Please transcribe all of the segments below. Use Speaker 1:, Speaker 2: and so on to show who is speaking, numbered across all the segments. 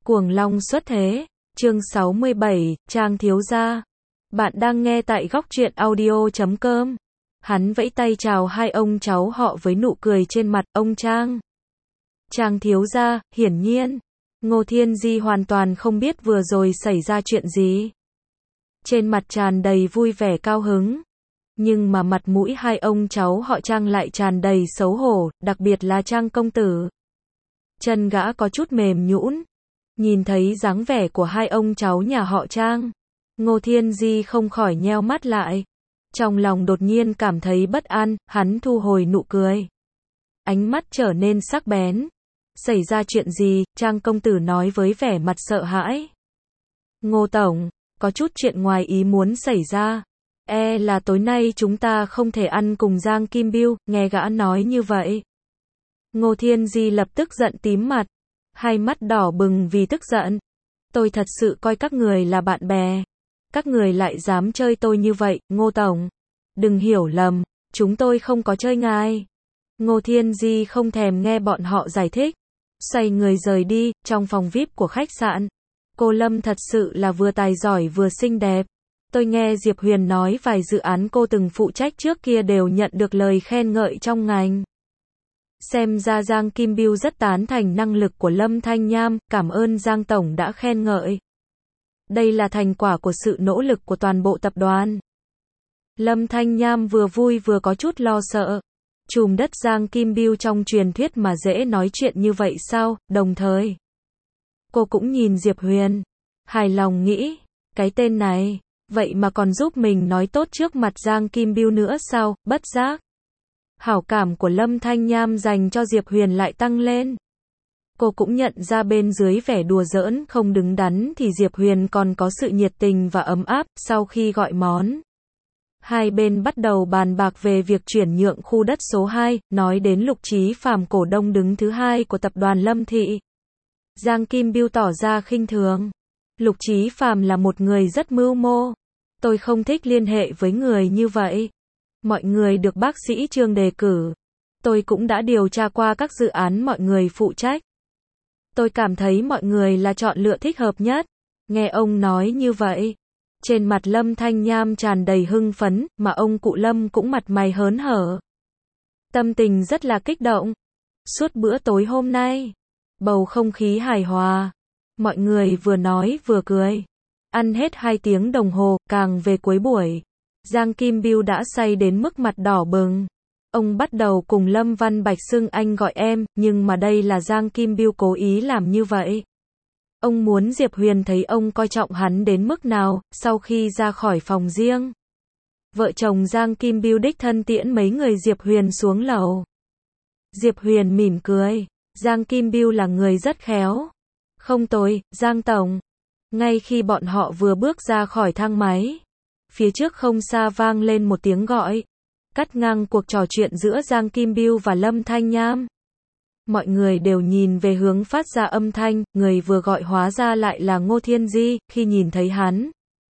Speaker 1: Cuồng Long xuất thế, chương 67, Trang thiếu gia. Bạn đang nghe tại góc truyện audio.com. Hắn vẫy tay chào hai ông cháu họ với nụ cười trên mặt. Ông Trang. Trang thiếu gia, hiển nhiên. Ngô Thiên Di hoàn toàn không biết vừa rồi xảy ra chuyện gì. Trên mặt tràn đầy vui vẻ cao hứng. Nhưng mà mặt mũi hai ông cháu họ Trang lại tràn đầy xấu hổ, đặc biệt là Trang công tử. Chân gã có chút mềm nhũn. Nhìn thấy dáng vẻ của hai ông cháu nhà họ Trang, Ngô Thiên Di không khỏi nheo mắt lại. Trong lòng đột nhiên cảm thấy bất an, hắn thu hồi nụ cười. Ánh mắt trở nên sắc bén. Xảy ra chuyện gì? Trang công tử nói với vẻ mặt sợ hãi. Ngô tổng, có chút chuyện ngoài ý muốn xảy ra. Là tối nay chúng ta không thể ăn cùng Giang Kim Biêu, nghe gã nói như vậy. Ngô Thiên Di lập tức giận tím mặt. Hai mắt đỏ bừng vì tức giận. Tôi thật sự coi các người là bạn bè. Các người lại dám chơi tôi như vậy, Ngô tổng. Đừng hiểu lầm, chúng tôi không có chơi ngài. Ngô Thiên Di không thèm nghe bọn họ giải thích. Xoay người rời đi, trong phòng VIP của khách sạn. Cô Lâm thật sự là vừa tài giỏi vừa xinh đẹp. Tôi nghe Diệp Huyền nói vài dự án cô từng phụ trách trước kia đều nhận được lời khen ngợi trong ngành. Xem ra Giang Kim Biêu rất tán thành năng lực của Lâm Thanh Nham, cảm ơn Giang Tổng đã khen ngợi. Đây là thành quả của sự nỗ lực của toàn bộ tập đoàn. Lâm Thanh Nham vừa vui vừa có chút lo sợ. Trùm đất Giang Kim Biêu trong truyền thuyết mà dễ nói chuyện như vậy sao? Đồng thời, cô cũng nhìn Diệp Huyền, hài lòng nghĩ, cái tên này, vậy mà còn giúp mình nói tốt trước mặt Giang Kim Biêu nữa sao? Bất giác, hảo cảm của Lâm Thanh Nham dành cho Diệp Huyền lại tăng lên. Cô cũng nhận ra bên dưới vẻ đùa giỡn không đứng đắn thì Diệp Huyền còn có sự nhiệt tình và ấm áp. Sau khi gọi món, hai bên bắt đầu bàn bạc về việc chuyển nhượng khu đất số 2, nói đến Lục Chí Phàm cổ đông đứng thứ hai của tập đoàn Lâm Thị. Giang Kim Biêu tỏ ra khinh thường. Lục Chí Phàm là một người rất mưu mô. Tôi không thích liên hệ với người như vậy. Mọi người được bác sĩ Trương đề cử. Tôi cũng đã điều tra qua các dự án mọi người phụ trách. Tôi cảm thấy mọi người là chọn lựa thích hợp nhất. Nghe ông nói như vậy, trên mặt Lâm Thanh Nham tràn đầy hưng phấn, mà ông cụ Lâm cũng mặt mày hớn hở. Tâm tình rất là kích động. Suốt bữa tối hôm nay, bầu không khí hài hòa. Mọi người vừa nói vừa cười. Ăn hết 2 tiếng đồng hồ, càng về cuối buổi, Giang Kim Biêu đã say đến mức mặt đỏ bừng. Ông bắt đầu cùng Lâm Văn Bạch xưng anh gọi em, nhưng mà đây là Giang Kim Biêu cố ý làm như vậy. Ông muốn Diệp Huyền thấy ông coi trọng hắn đến mức nào. Sau khi ra khỏi phòng riêng, vợ chồng Giang Kim Biêu đích thân tiễn mấy người Diệp Huyền xuống lầu. Diệp Huyền mỉm cười, Giang Kim Biêu là người rất khéo. Không tồi, Giang Tổng. Ngay khi bọn họ vừa bước ra khỏi thang máy, phía trước không xa vang lên một tiếng gọi, cắt ngang cuộc trò chuyện giữa Giang Kim Biêu và Lâm Thanh Nham. Mọi người đều nhìn về hướng phát ra âm thanh, người vừa gọi hóa ra lại là Ngô Thiên Di. Khi nhìn thấy hắn,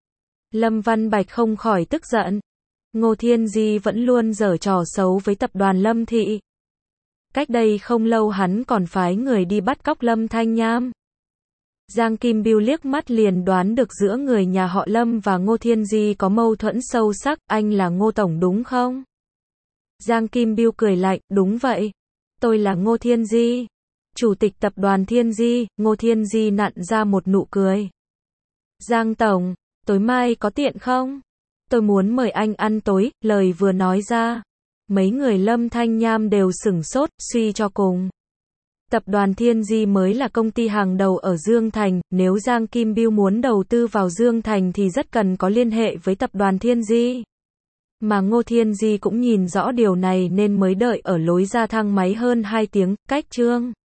Speaker 1: Lâm Văn Bạch không khỏi tức giận. Ngô Thiên Di vẫn luôn giở trò xấu với tập đoàn Lâm Thị. Cách đây không lâu hắn còn phái người đi bắt cóc Lâm Thanh Nham. Giang Kim Biêu liếc mắt liền đoán được giữa người nhà họ Lâm và Ngô Thiên Di có mâu thuẫn sâu sắc. Anh là Ngô Tổng đúng không? Giang Kim Biêu cười lạnh, đúng vậy. Tôi là Ngô Thiên Di, chủ tịch tập đoàn Thiên Di. Ngô Thiên Di nặn ra một nụ cười. Giang Tổng, tối mai có tiện không? Tôi muốn mời anh ăn tối. Lời vừa nói ra, mấy người Lâm Thanh Nham đều sửng sốt, suy cho cùng. Tập đoàn Thiên Di mới là công ty hàng đầu ở Dương Thành, nếu Giang Kim Biêu muốn đầu tư vào Dương Thành thì rất cần có liên hệ với tập đoàn Thiên Di. Mà Ngô Thiên Di cũng nhìn rõ điều này nên mới đợi ở lối ra thang máy hơn 2 tiếng, cách Trương